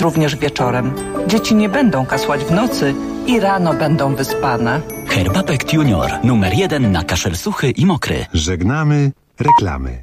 również wieczorem. Dzieci nie będą kasłać w nocy i rano będą wyspane. Herbapekt Junior, numer 1 na kaszel suchy i mokry. Żegnamy reklamy.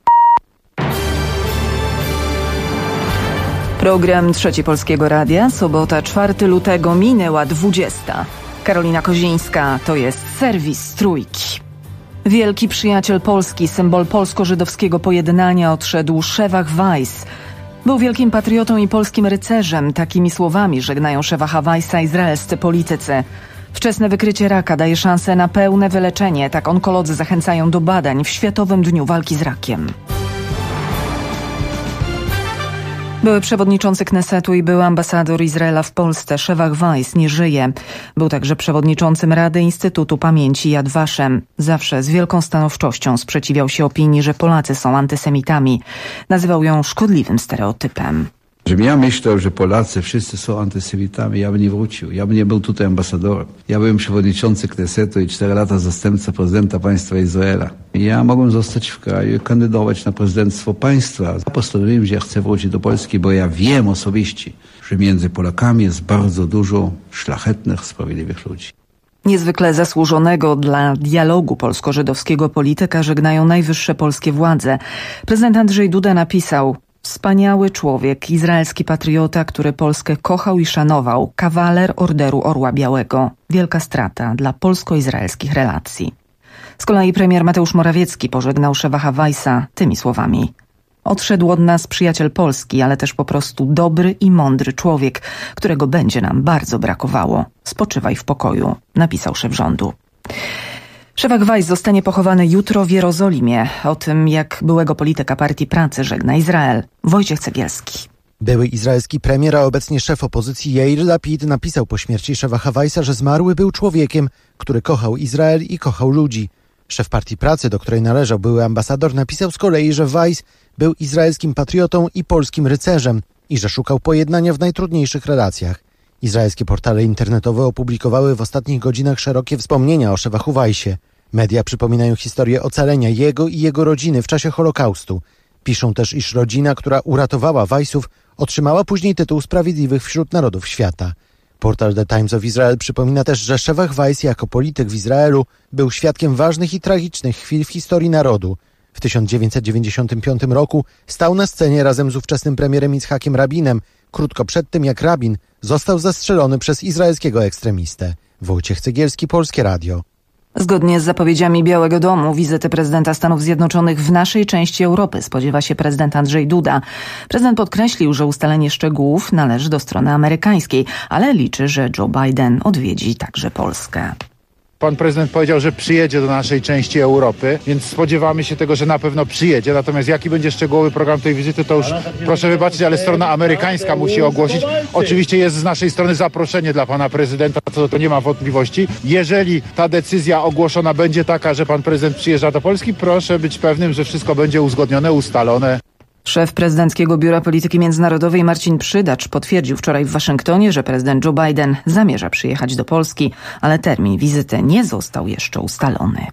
Program Trzeci Polskiego Radia, sobota 4 lutego, minęła 20. Karolina Kozińska, to jest serwis Trójki. Wielki przyjaciel Polski, symbol polsko-żydowskiego pojednania, odszedł Shevach Weiss. Był wielkim patriotą i polskim rycerzem. Takimi słowami żegnają Shevacha Weissa izraelscy politycy. Wczesne wykrycie raka daje szansę na pełne wyleczenie. Tak onkolodzy zachęcają do badań w Światowym Dniu Walki z Rakiem. Były przewodniczący Knesetu i były ambasador Izraela w Polsce Shevach Weiss nie żyje. Był także przewodniczącym Rady Instytutu Pamięci Yad Vashem. Zawsze z wielką stanowczością sprzeciwiał się opinii, że Polacy są antysemitami. Nazywał ją szkodliwym stereotypem. Żebym ja myślał, że Polacy wszyscy są antysemitami, ja bym nie wrócił. Ja bym nie był tutaj ambasadorem. Ja byłem przewodniczący Knesetu i 4 lata zastępca prezydenta państwa Izraela. Ja mogłem zostać w kraju i kandydować na prezydenctwo państwa. Postanowiłem, że ja chcę wrócić do Polski, bo ja wiem osobiście, że między Polakami jest bardzo dużo szlachetnych, sprawiedliwych ludzi. Niezwykle zasłużonego dla dialogu polsko-żydowskiego polityka żegnają najwyższe polskie władze. Prezydent Andrzej Duda napisał: wspaniały człowiek, izraelski patriota, który Polskę kochał i szanował, kawaler Orderu Orła Białego. Wielka strata dla polsko-izraelskich relacji. Z kolei premier Mateusz Morawiecki pożegnał Shevacha Weissa tymi słowami: odszedł od nas przyjaciel Polski, ale też po prostu dobry i mądry człowiek, którego będzie nam bardzo brakowało. Spoczywaj w pokoju, napisał szef rządu. Shevach Weiss zostanie pochowany jutro w Jerozolimie. O tym, jak byłego polityka Partii Pracy żegna Izrael, Wojciech Cegielski. Były izraelski premier, a obecnie szef opozycji Yair Lapid napisał po śmierci Shevacha Weissa, że zmarły był człowiekiem, który kochał Izrael i kochał ludzi. Szef Partii Pracy, do której należał były ambasador, napisał z kolei, że Weiss był izraelskim patriotą i polskim rycerzem i że szukał pojednania w najtrudniejszych relacjach. Izraelskie portale internetowe opublikowały w ostatnich godzinach szerokie wspomnienia o Shevachu Weissie. Media przypominają historię ocalenia jego i jego rodziny w czasie Holokaustu. Piszą też, iż rodzina, która uratowała Weissów, otrzymała później tytuł Sprawiedliwych wśród Narodów Świata. Portal The Times of Israel przypomina też, że Shevach Weiss jako polityk w Izraelu był świadkiem ważnych i tragicznych chwil w historii narodu. W 1995 roku stał na scenie razem z ówczesnym premierem Yitzhakiem Rabinem, krótko przed tym jak Rabin został zastrzelony przez izraelskiego ekstremistę. Wojciech Cegielski, Polskie Radio. Zgodnie z zapowiedziami Białego Domu wizyty prezydenta Stanów Zjednoczonych w naszej części Europy spodziewa się prezydent Andrzej Duda. Prezydent podkreślił, że ustalenie szczegółów należy do strony amerykańskiej, ale liczy, że Joe Biden odwiedzi także Polskę. Pan prezydent powiedział, że przyjedzie do naszej części Europy, więc spodziewamy się tego, że na pewno przyjedzie. Natomiast jaki będzie szczegółowy program tej wizyty, to już proszę wybaczyć, ale strona amerykańska musi ogłosić. Oczywiście jest z naszej strony zaproszenie dla pana prezydenta, co to nie ma wątpliwości. Jeżeli ta decyzja ogłoszona będzie taka, że pan prezydent przyjeżdża do Polski, proszę być pewnym, że wszystko będzie uzgodnione, ustalone. Szef Prezydenckiego Biura Polityki Międzynarodowej Marcin Przydacz potwierdził wczoraj w Waszyngtonie, że prezydent Joe Biden zamierza przyjechać do Polski, ale termin wizyty nie został jeszcze ustalony.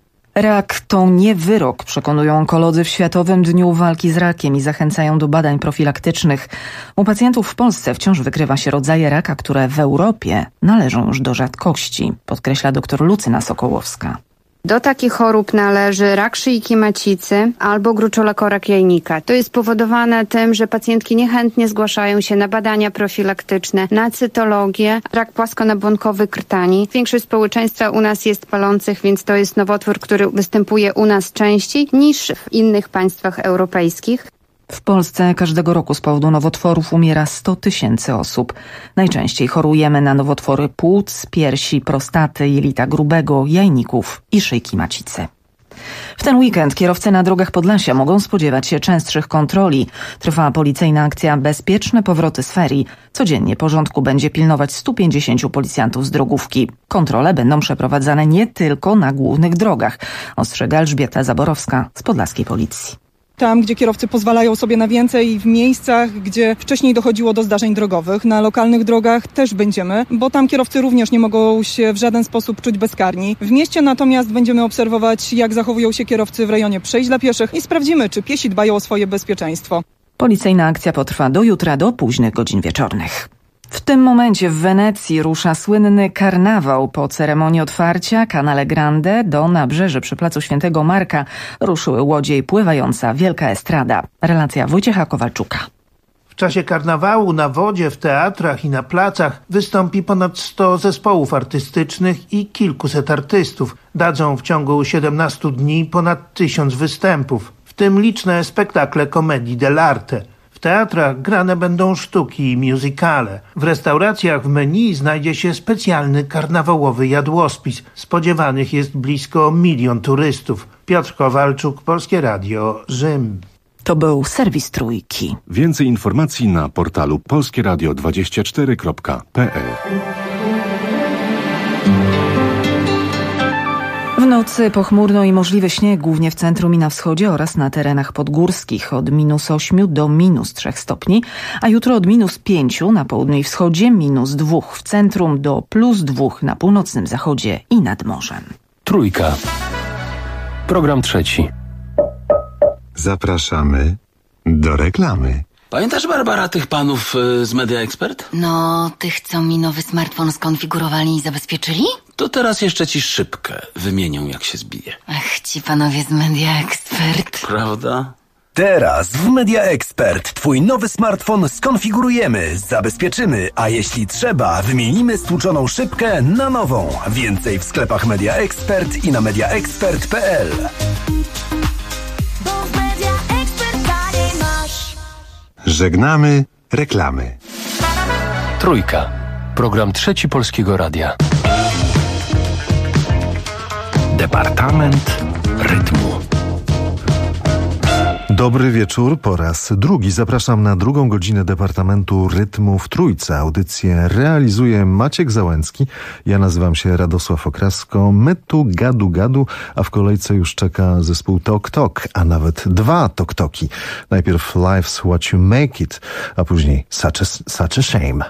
Rak to nie wyrok, przekonują onkolodzy w Światowym Dniu Walki z Rakiem i zachęcają do badań profilaktycznych. U pacjentów w Polsce wciąż wykrywa się rodzaje raka, które w Europie należą już do rzadkości, podkreśla dr Lucyna Sokołowska. Do takich chorób należy rak szyjki macicy albo gruczołakorak jajnika. To jest spowodowane tym, że pacjentki niechętnie zgłaszają się na badania profilaktyczne, na cytologię, rak płaskonabłonkowy krtani. Większość społeczeństwa u nas jest palących, więc to jest nowotwór, który występuje u nas częściej niż w innych państwach europejskich. W Polsce każdego roku z powodu nowotworów umiera 100 000 osób. Najczęściej chorujemy na nowotwory płuc, piersi, prostaty, jelita grubego, jajników i szyjki macicy. W ten weekend kierowcy na drogach Podlasia mogą spodziewać się częstszych kontroli. Trwa policyjna akcja Bezpieczne powroty z ferii. Codziennie porządku będzie pilnować 150 policjantów z drogówki. Kontrole będą przeprowadzane nie tylko na głównych drogach, ostrzega Elżbieta Zaborowska z podlaskiej policji. Tam, gdzie kierowcy pozwalają sobie na więcej, w miejscach, gdzie wcześniej dochodziło do zdarzeń drogowych. Na lokalnych drogach też będziemy, bo tam kierowcy również nie mogą się w żaden sposób czuć bezkarni. W mieście natomiast będziemy obserwować, jak zachowują się kierowcy w rejonie przejść dla pieszych i sprawdzimy, czy piesi dbają o swoje bezpieczeństwo. Policyjna akcja potrwa do jutra do późnych godzin wieczornych. W tym momencie w Wenecji rusza słynny karnawał. Po ceremonii otwarcia Canale Grande do nabrzeży przy placu Świętego Marka ruszyły łodzie i pływająca wielka estrada. Relacja Wojciecha Kowalczuka. W czasie karnawału na wodzie, w teatrach i na placach wystąpi ponad 100 zespołów artystycznych i kilkuset artystów. Dadzą w ciągu 17 dni ponad 1000 występów, w tym liczne spektakle Comedii dell'arte. W teatrach grane będą sztuki i musicale. W restauracjach w menu znajdzie się specjalny karnawałowy jadłospis. Spodziewanych jest blisko 1 000 000 turystów. Piotr Kowalczuk, Polskie Radio, Rzym. To był serwis Trójki. Więcej informacji na portalu polskieradio24.pl. W nocy pochmurno i możliwy śnieg, głównie w centrum i na wschodzie oraz na terenach podgórskich od -8 do -3 stopni, a jutro od -5 na południu i wschodzie, -2 w centrum do +2 na północnym zachodzie i nad morzem. Trójka. Program trzeci. Zapraszamy do reklamy. Pamiętasz, Barbara, tych panów z Media Expert? No, tych, co mi nowy smartfon skonfigurowali i zabezpieczyli? To teraz jeszcze ci szybkę wymienią, jak się zbije. Ach, ci panowie z Media Expert. Prawda? Teraz w Media Expert twój nowy smartfon skonfigurujemy, zabezpieczymy, a jeśli trzeba, wymienimy stłuczoną szybkę na nową. Więcej w sklepach Media Expert i na mediaexpert.pl. Żegnamy reklamy. Trójka. Program trzeci Polskiego Radia. Departament Rytmu. Dobry wieczór, po raz drugi zapraszam na drugą godzinę Departamentu Rytmu w Trójce. Audycję realizuje Maciek Załęcki, ja nazywam się Radosław Okrasko. My tu gadu, a w kolejce już czeka zespół Tok Tok, a nawet 2 Tok Toki. Najpierw Life's What You Make It, a później Such a Shame.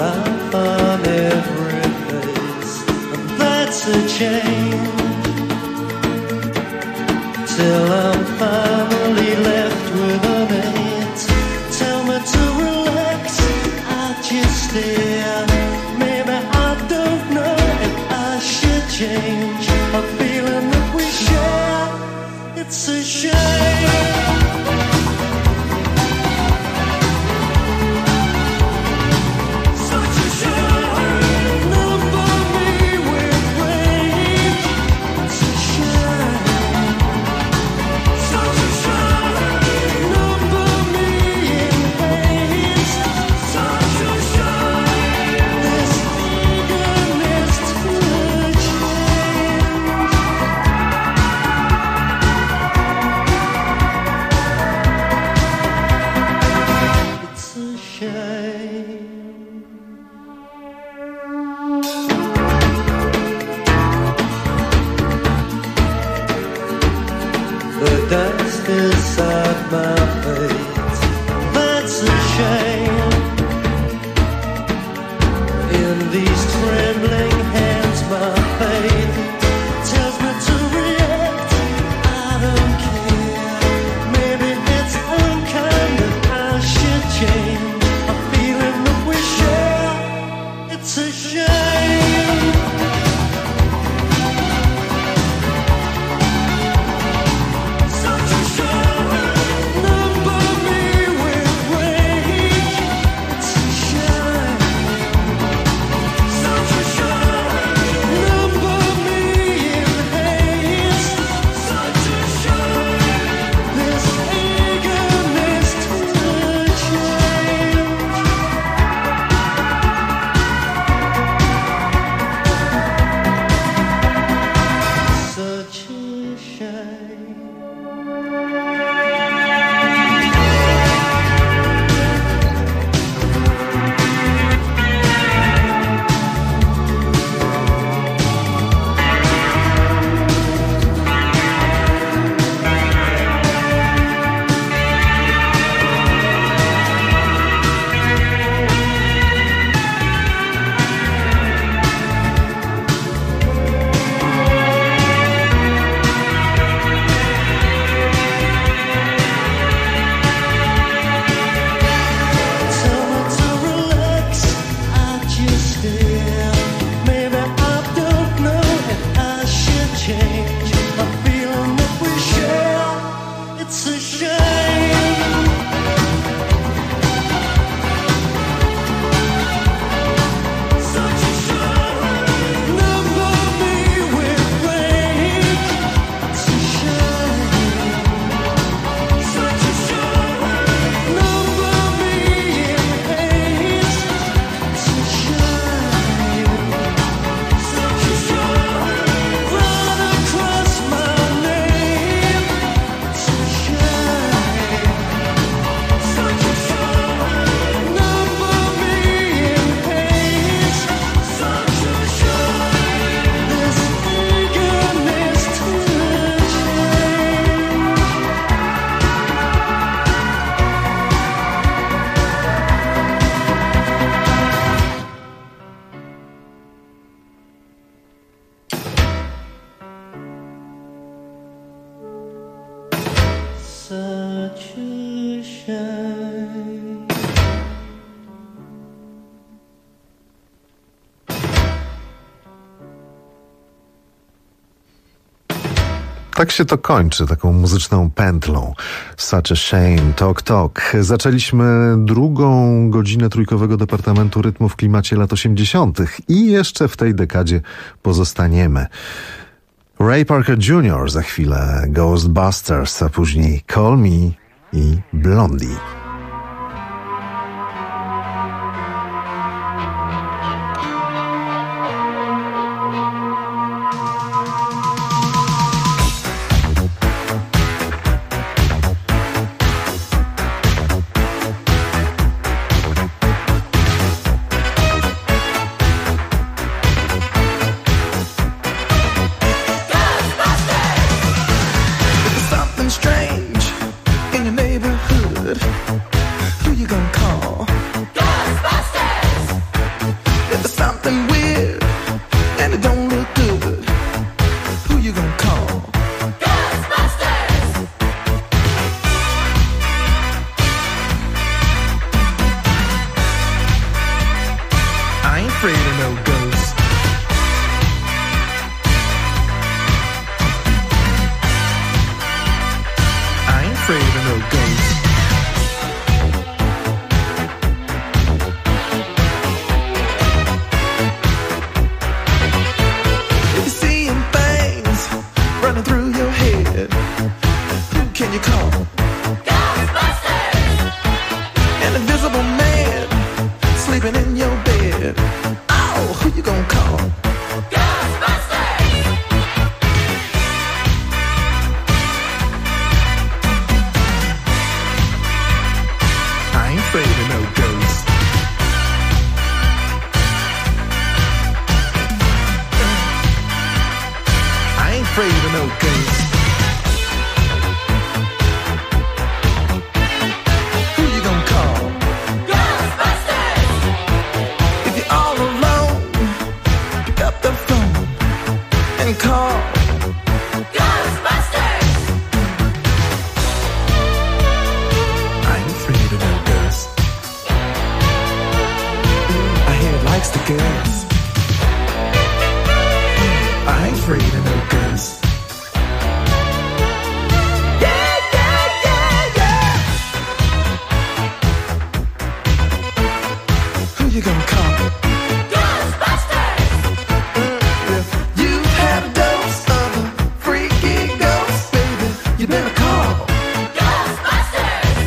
laugh on every face, and that's a change. Till I'm finally left with an eight. Tell me to relax, I just stare. Maybe I don't know if I should change a feeling that we share. It's a shame. Tak się to kończy, taką muzyczną pętlą. Such a shame, Talk Talk. Zaczęliśmy drugą godzinę trójkowego Departamentu Rytmu w klimacie lat 80. i jeszcze w tej dekadzie pozostaniemy. Ray Parker Jr. za chwilę, Ghostbusters, a później Call Me i Blondie. Strange in your neighborhood. afraid of no ghosts. I ain't afraid of no ghosts. If you're seeing things running through your head, who can you call? Ghostbusters! An invisible man sleeping in your bed. Oh, who you gonna call? Ghostbusters! I ain't afraid of no ghosts. I ain't afraid of no ghosts. Who you gonna call? Ghostbusters! If you're all alone, pick up the phone and call Ghostbusters! I ain't afraid of no ghosts. I hear it likes the girls. I ain't afraid of no ghosts. Yeah, yeah, yeah, yeah. Who you gonna call? Ghostbusters! If you had a dose of a freaky ghost, baby, you better call Ghostbusters!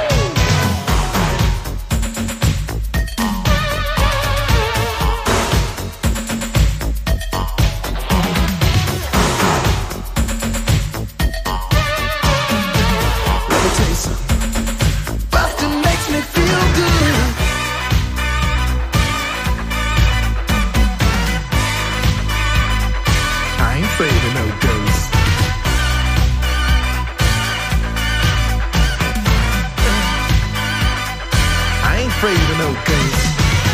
Let me tell you something. Bustin' makes me feel good. I ain't afraid of no ghosts. I ain't afraid of no ghosts.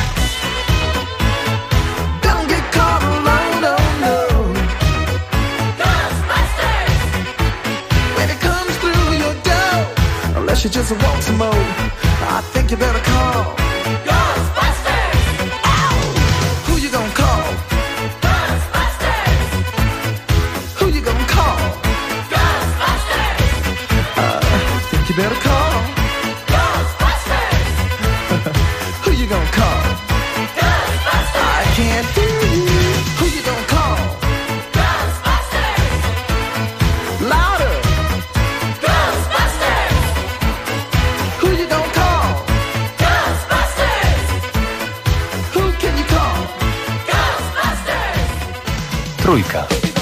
Don't get caught alone, no, no. Ghostbusters! When it comes through your door, unless you just want some more, I think you better call Ghostbusters! Ow! Who you gonna call? Ghostbusters! Who you gonna call? Ghostbusters! I think you better call Ghostbusters! Who you gonna call? Ghostbusters! I can't hear you. Who you gonna call? Ghostbusters! Louder! Ghostbusters! Who you gonna call? Ghostbusters! Who can you call? Ghostbusters! Trójka.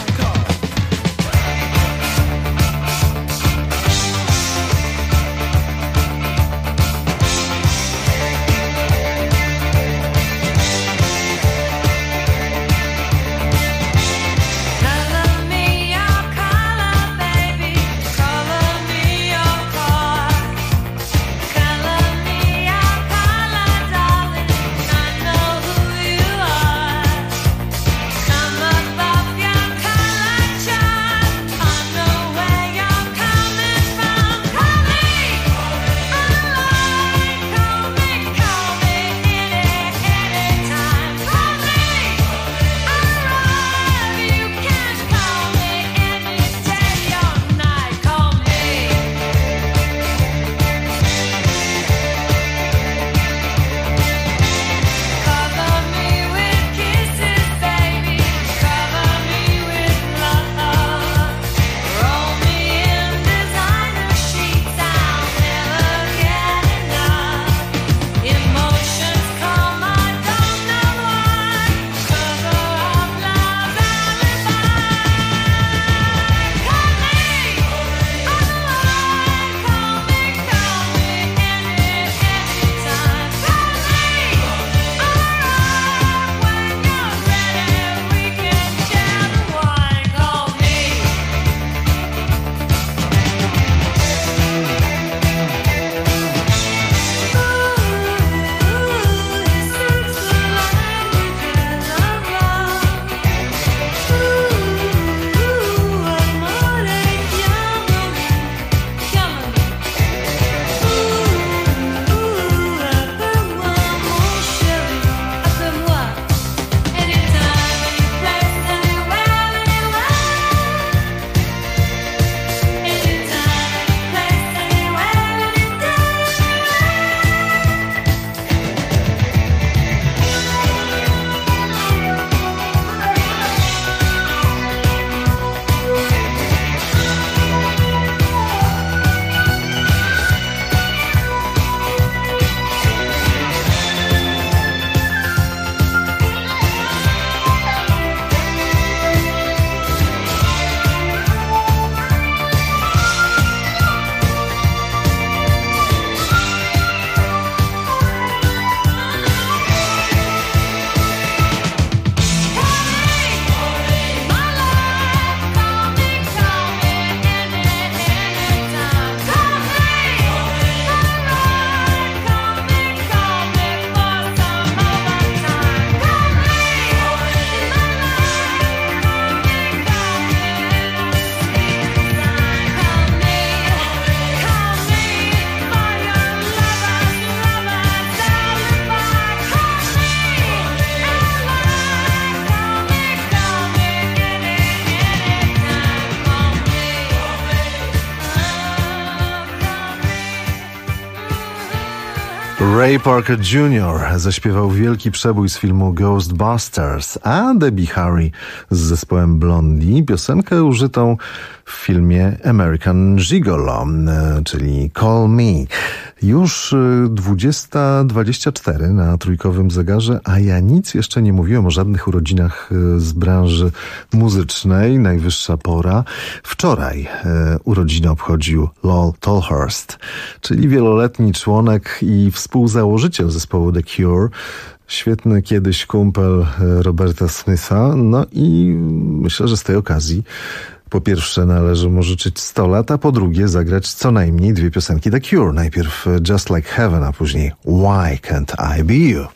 Color me your color, baby. Color me your car. Color me your color, darling. I know who you are. I'm above your color. Trey Parker Jr. zaśpiewał wielki przebój z filmu Ghostbusters, a Debbie Harry z zespołem Blondie piosenkę użytą w filmie American Gigolo, czyli Call Me. Już 20:24 na trójkowym zegarze, a ja nic jeszcze nie mówiłem o żadnych urodzinach z branży muzycznej. Najwyższa pora. Wczoraj urodziny obchodził Lol Tolhurst, czyli wieloletni członek i współzałożyciel zespołu The Cure. Świetny kiedyś kumpel Roberta Smitha. No i myślę, że z tej okazji po pierwsze należy mu życzyć 100 lat, a po drugie zagrać co najmniej 2 piosenki The Cure. Najpierw Just Like Heaven, a później Why Can't I Be You?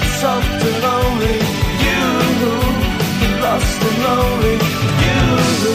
Soft and lonely, you, lost and lonely, you.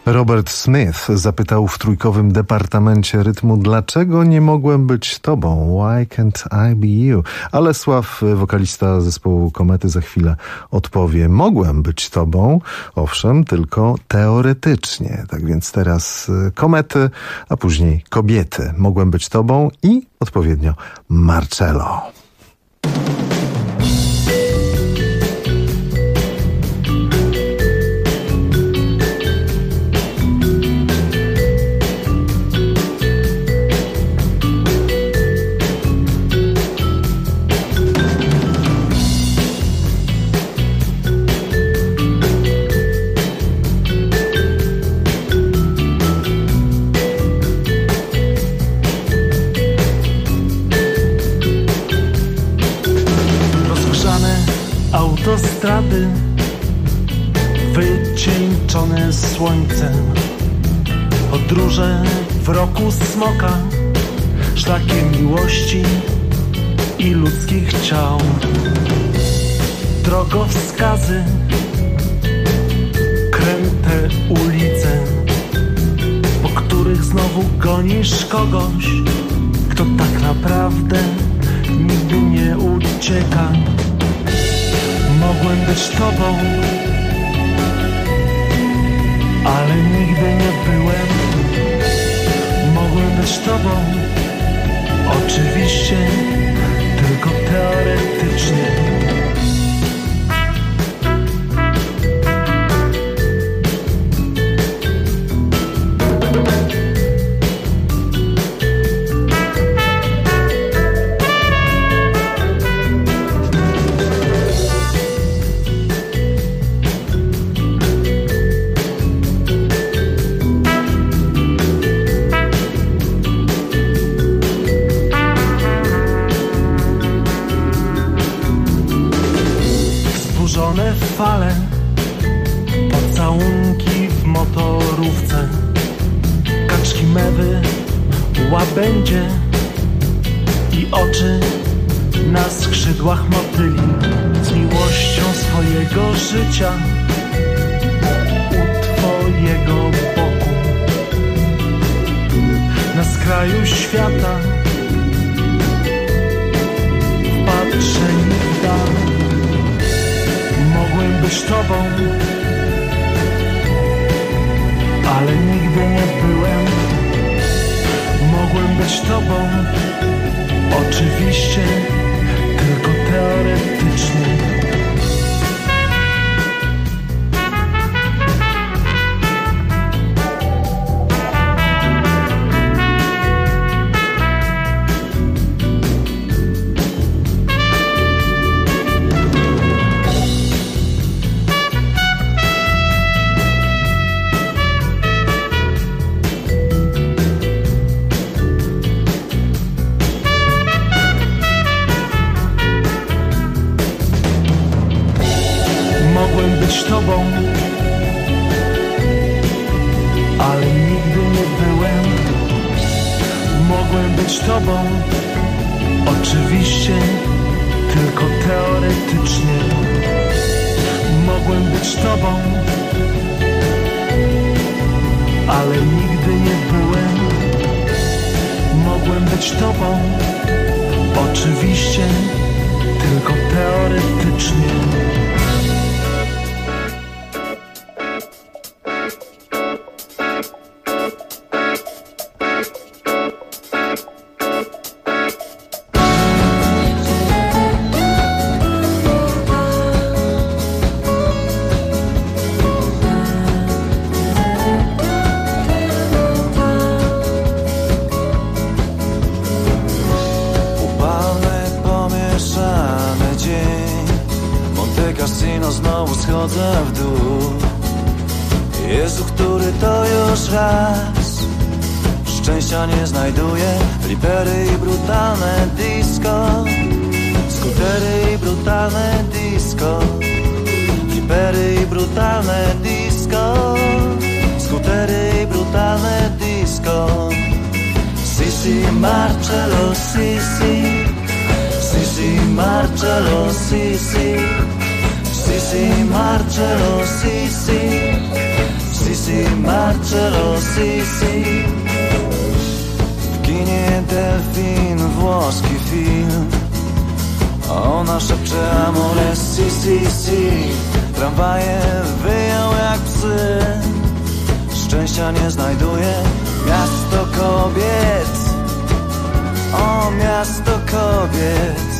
Robert Smith zapytał w trójkowym departamencie rytmu, dlaczego nie mogłem być tobą? Why can't I be you? Ale Sław, wokalista zespołu Komety, za chwilę odpowie, mogłem być tobą, owszem, tylko teoretycznie. Tak więc teraz Komety, a później Kobiety. Mogłem być tobą i odpowiednio Marcello. Autostrady wycieńczone słońcem, podróże w roku smoka, szlakiem miłości i ludzkich ciał, drogowskazy, kręte ulice, po których znowu gonisz kogoś, kto tak naprawdę nigdy nie ucieka. Mogłem być tobą, ale nigdy nie byłem. Mogłem być tobą, oczywiście, tylko teoretycznie. Fale, pocałunki w motorówce, kaczki mewy, łabędzie i oczy na skrzydłach motyli. Z miłością swojego życia u twojego boku, na skraju świata, wpatrzeni w dal. Mogłem być tobą, ale nigdy nie byłem. Mogłem być tobą, oczywiście, tylko teoretycznie. Tobą, ale nigdy nie byłem. Mogłem być tobą, oczywiście, tylko teoretycznie. Mogłem być tobą, ale nigdy nie byłem. Mogłem być tobą, oczywiście, tylko teoretycznie. Jezu, który to już raz. Szczęścia nie znajduję. Flipery i brutalne disco, skutery i brutalne disco, flipery i brutalne disco, skutery i brutalne disco. Sisi Marcello, Sisi, Sisi Marcello, Sisi, Sisi Marcello, Sisi, Sisi Marcello. si, si. W kinie delfin, włoski film, a ona szepcze amore, si, si, si. Tramwaje wyją jak psy, szczęścia nie znajduje. Miasto kobiet, o miasto kobiet,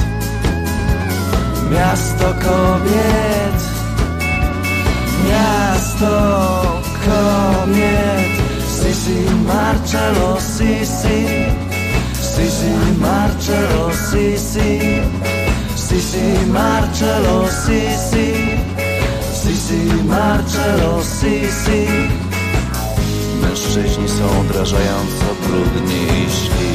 miasto kobiet, miasto kobiet. Sisi Marcello, Sisi, Sisi Marcello, Sisi, Sisi Marcello, Sisi, Sisi Marcello, Sisi. Mężczyźni są odrażająco brudni i źli.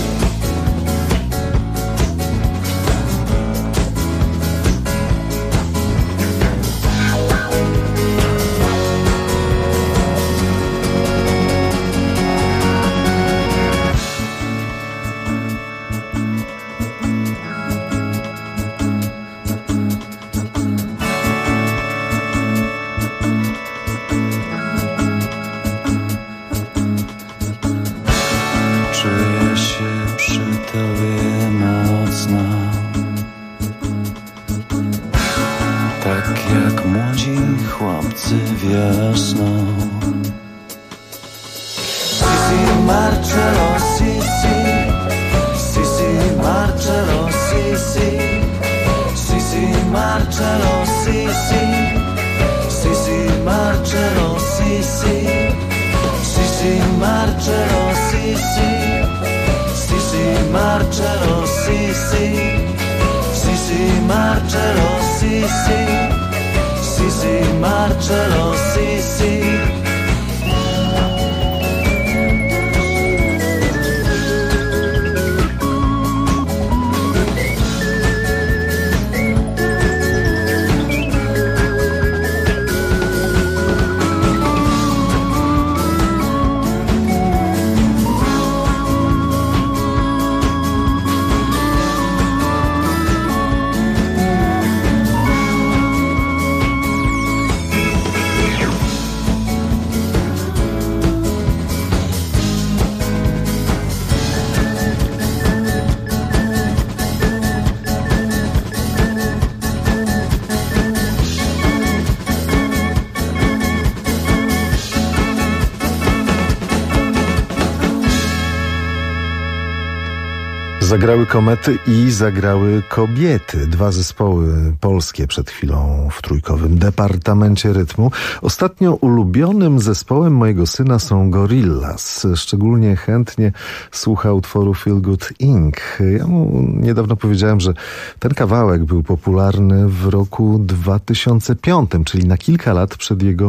Zagrały komety i zagrały kobiety. Dwa zespoły polskie przed chwilą w trójkowym Departamencie Rytmu. Ostatnio ulubionym zespołem mojego syna są Gorillaz. Szczególnie chętnie słucha utworu Feel Good Inc. Ja mu niedawno powiedziałem, że ten kawałek był popularny w roku 2005, czyli na kilka lat przed jego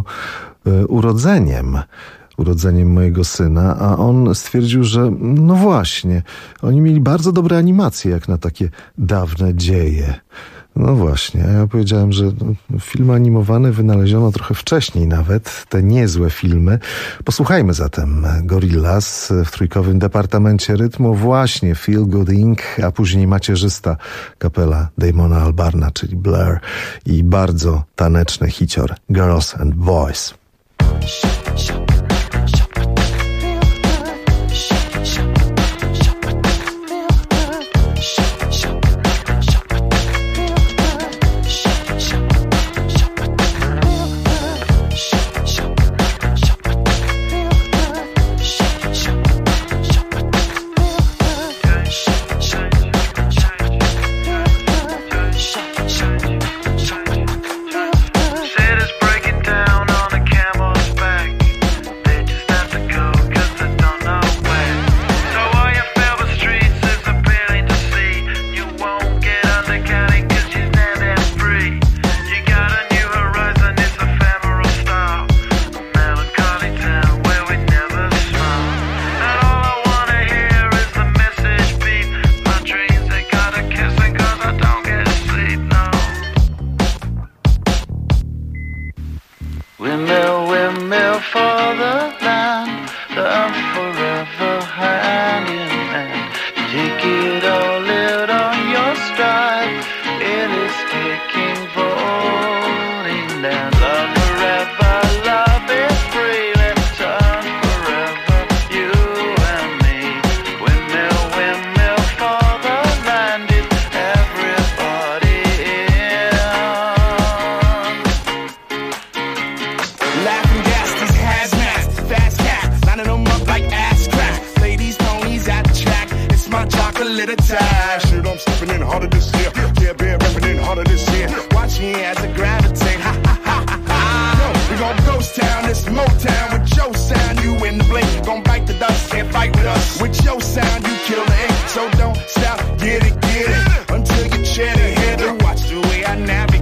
urodzeniem mojego syna, a on stwierdził, że no właśnie, oni mieli bardzo dobre animacje jak na takie dawne dzieje. No właśnie, ja powiedziałem, że filmy animowane wynaleziono trochę wcześniej nawet, te niezłe filmy. Posłuchajmy zatem Gorillaz w trójkowym Departamencie Rytmu, właśnie Feel Good Inc., a później macierzysta kapela Damona Albarna, czyli Blur i bardzo taneczny hicior Girls and Boys. Windmill for the land, the forever hand in hand. Take it all out on your stride, it is taking falling down. Love forever, love is free, let's turn forever at a time. Shit, I'm stepping in harder this year. Yeah, been rapping in harder this year. Watch me as I gravitate. Ha ha ha ha ha. Yo, we gon' ghost town, this Motown with your sound. You in the blink, gon' bite the dust, can't fight with us. With your sound, you kill the ink. So don't stop, get it until you chat it head and watch the way I navigate.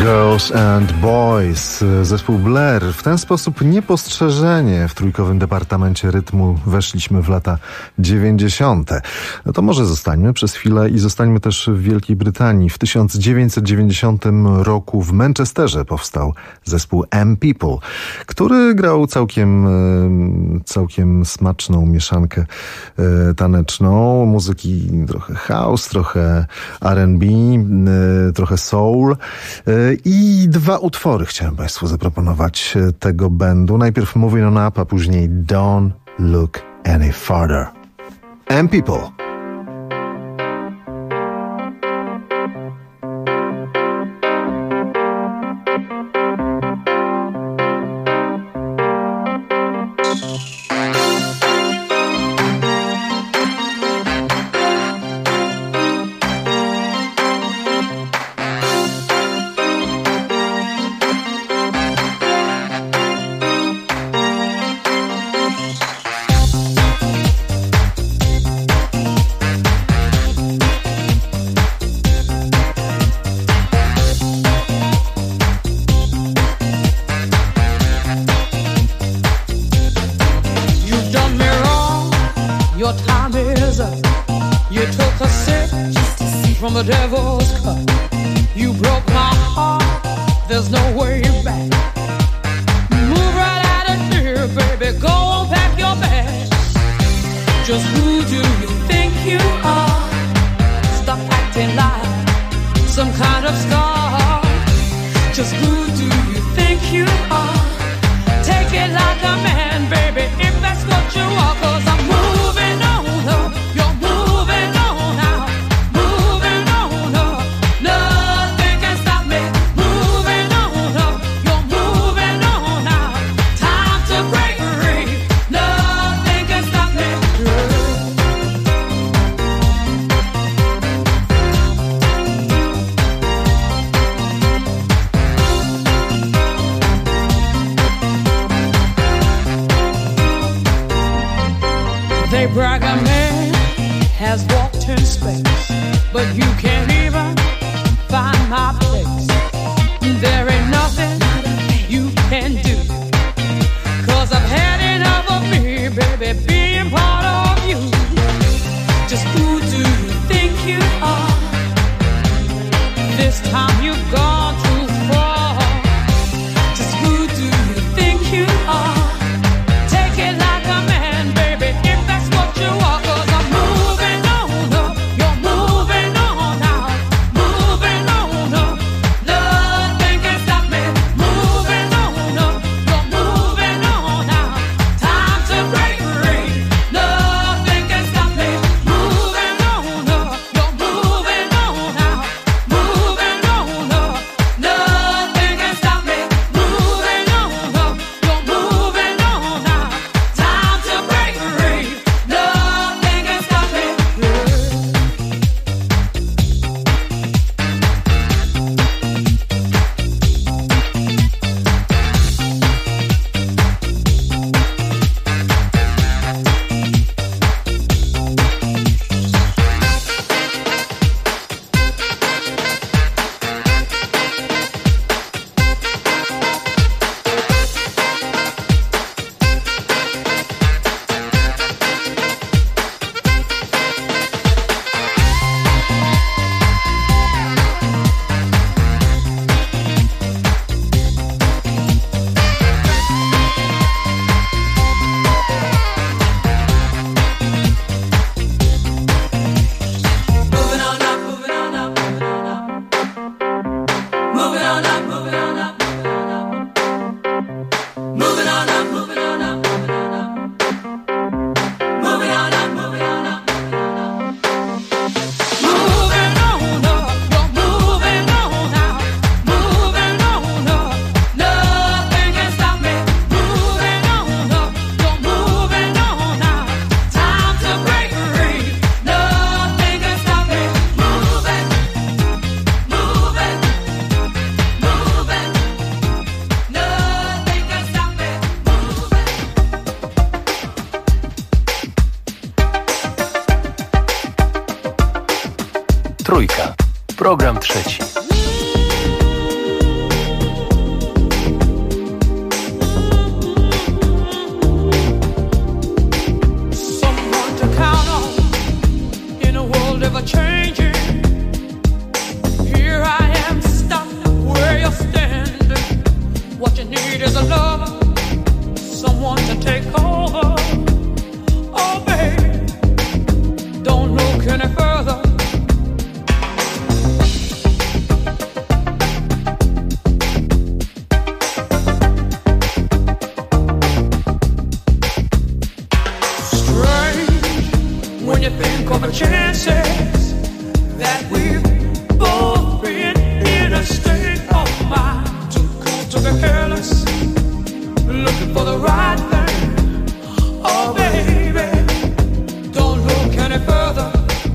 Girls and Boys, zespół Blair. W ten sposób niepostrzeżenie w trójkowym departamencie rytmu weszliśmy w lata 90. No to może zostańmy przez chwilę i zostańmy też w Wielkiej Brytanii. W 1990 roku w Manchesterze powstał zespół M-People, który grał całkiem smaczną mieszankę taneczną, muzyki trochę house, trochę R&B, trochę soul. I dwa utwory chciałem Państwu zaproponować tego bandu. Najpierw Moving On Up, a później Don't Look Any Farther. M-People. Trójka. Program trzeci. when you think of the chances that we've both been in a state of mind too cool to be careless, looking for the right thing. Oh baby, don't look any further.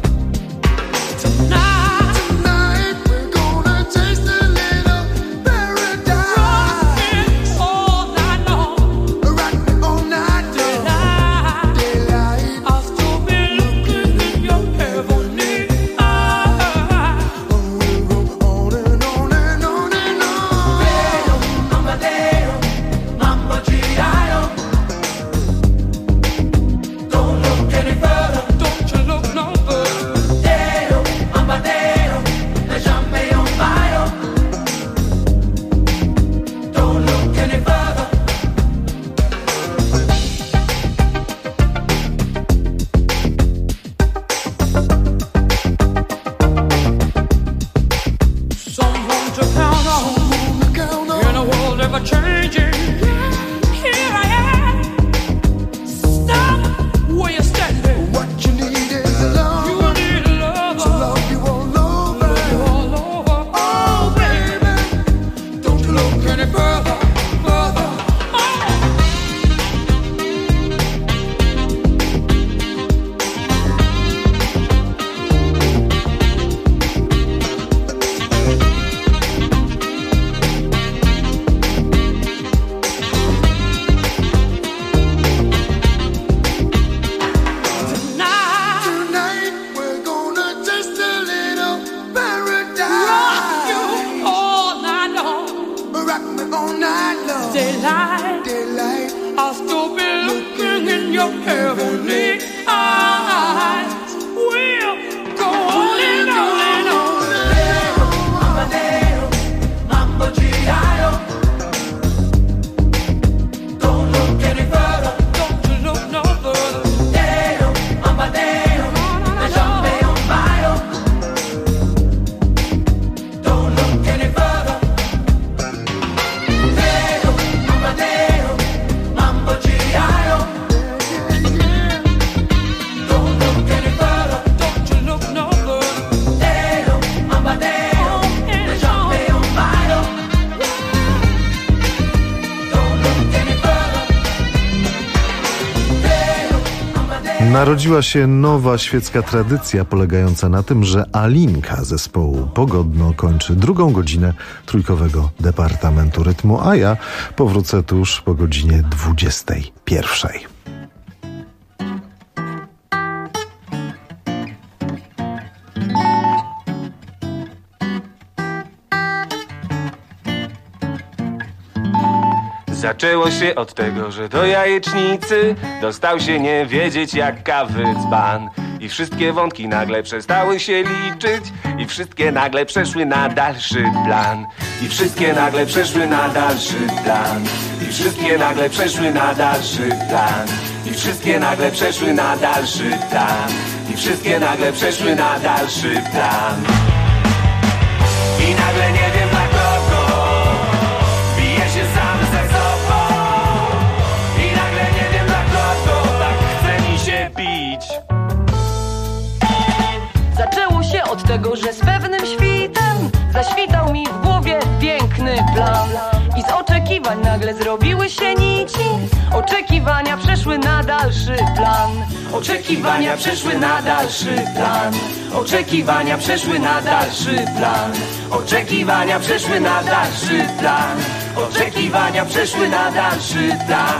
Tonight we're gonna taste a little paradise. Rockin' all night long, rockin' all night long. Daylight, I'll still be looking in your heavenly eyes. We'll go on and on and on and on. Deo, Amadeo, Mambo G.I.O. Don't look any further, don't you look no further. Deo, Amadeo, lasciami un paio. Don't look any further. Someone to count on in a world ever changing. Here I am. Stop where you're standing. What you need is love. You need love. To love you all over. Love you all over. Oh baby, don't you look any further, further. Tonight we're gonna taste a little paradise. Rock you all night long, rock me all night long. Daylight, I'll still be looking in your heavenly eyes. We'll go on and on and on. Deo, Amadeo, Mambo G.I.O. Don't look any further, don't you look no further. Deo, Amadeo, lasciami un paio. Don't look any further. Deo, Amadeo, Mambo G.I.O. Don't look any further, don't you look no further. Deo, Amadeo, lasciami un paio. Don't look any further. Deo, Amadeo. Narodziła się nowa świecka tradycja polegająca na tym, że Alinka zespołu Pogodno kończy drugą godzinę trójkowego Departamentu Rytmu, a ja powrócę tuż po godzinie 21. Zaczęło się od tego, że do jajecznicy dostał się nie wiedzieć jak kawy dzban. I wszystkie wątki nagle przestały się liczyć i wszystkie nagle przeszły na dalszy plan. I wszystkie nagle przeszły na dalszy plan. I wszystkie nagle przeszły na dalszy plan. I wszystkie nagle przeszły na dalszy plan. I wszystkie nagle przeszły na dalszy plan. I nagle nie wiem dla kogo biję się sam ze sobą. I nagle nie wiem dla kogo tak chce mi się bić. Zaczęło się od tego, że z pewnym świtem zaświtał mi w głowie piękny plan. I z oczekiwań nagle zrobiły się nici. Oczekiwania przeszły na dalszy plan. Oczekiwania przeszły na dalszy plan. Oczekiwania przeszły na dalszy plan. Oczekiwania przeszły na dalszy plan. Oczekiwania przeszły na dalszy plan.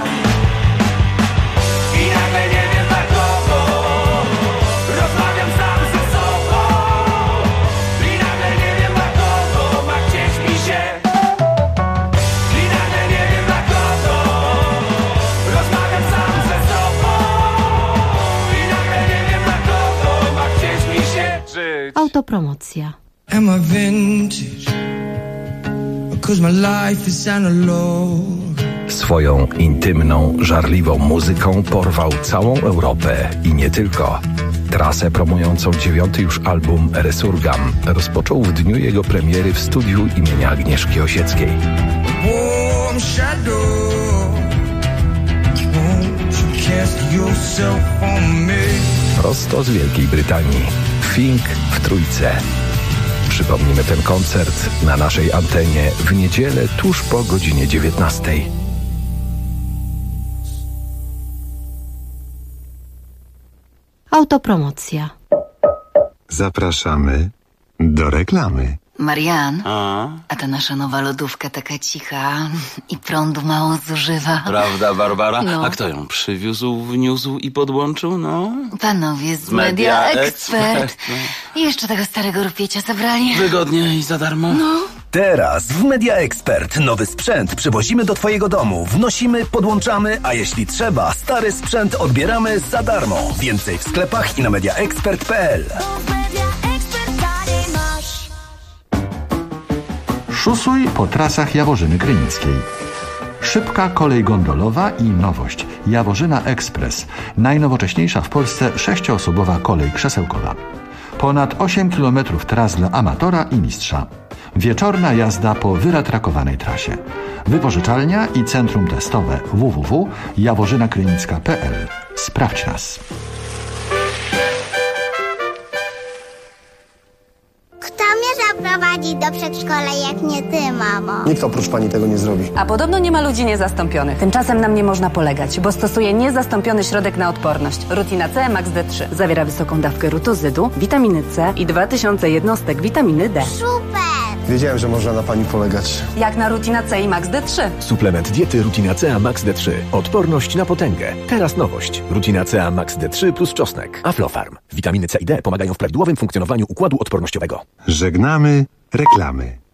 I nagle nie wiem dla kogo rozmawiam sam ze sobą. I nagle nie wiem dla kogo ma chcieć mi się. I nagle nie wiem dla kogo rozmawiam sam ze sobą. I nagle nie wiem dla kogo ma chcieć mi się żyć. Autopromocja. Am I vintage? Cause my life is analog. Swoją intymną, żarliwą muzyką porwał całą Europę i nie tylko. Trasę promującą 9. już album Resurgam rozpoczął w dniu jego premiery w studiu imienia Agnieszki Osieckiej. Warm shadow, won't you cast yourself on me? prosto z Wielkiej Brytanii. Fink w Trójce. Przypomnimy ten koncert na naszej antenie w niedzielę tuż po godzinie 19. Autopromocja. Zapraszamy do reklamy. Marian, a ta nasza nowa lodówka taka cicha i prądu mało zużywa. Prawda, Barbara? No. A kto ją przywiózł, wniósł i podłączył, no? Panowie z Media Expert. I jeszcze tego starego rupiecia zabrali. Wygodnie i za darmo. No. Teraz w Media Expert nowy sprzęt przywozimy do Twojego domu. Wnosimy, podłączamy, a jeśli trzeba, stary sprzęt odbieramy za darmo. Więcej w sklepach i na mediaexpert.pl. Szusuj po trasach Jaworzyny Krynickiej. Szybka kolej gondolowa i nowość. Jaworzyna Express. Najnowocześniejsza w Polsce 6-osobowa kolej krzesełkowa. Ponad 8 km tras dla amatora i mistrza. Wieczorna jazda po wyratrakowanej trasie. Wypożyczalnia i centrum testowe www.jaworzynakrynicka.pl. Sprawdź nas. Kto mnie zaprowadzi do przedszkola, jak nie ty, mamo? Nikt oprócz pani tego nie zrobi. A podobno nie ma ludzi niezastąpionych. Tymczasem nam nie można polegać, bo stosuje niezastąpiony środek na odporność. Rutina C Max D3. Zawiera wysoką dawkę rutozydu, witaminy C i 2000 jednostek witaminy D. Super! Wiedziałem, że można na pani polegać. Jak na Rutina C i Max D3. Suplement diety Rutina CA Max D3. Odporność na potęgę. Teraz nowość. Rutina CA Max D3 plus czosnek. Aflofarm. Witaminy C i D pomagają w prawidłowym funkcjonowaniu układu odpornościowego. Żegnamy reklamy.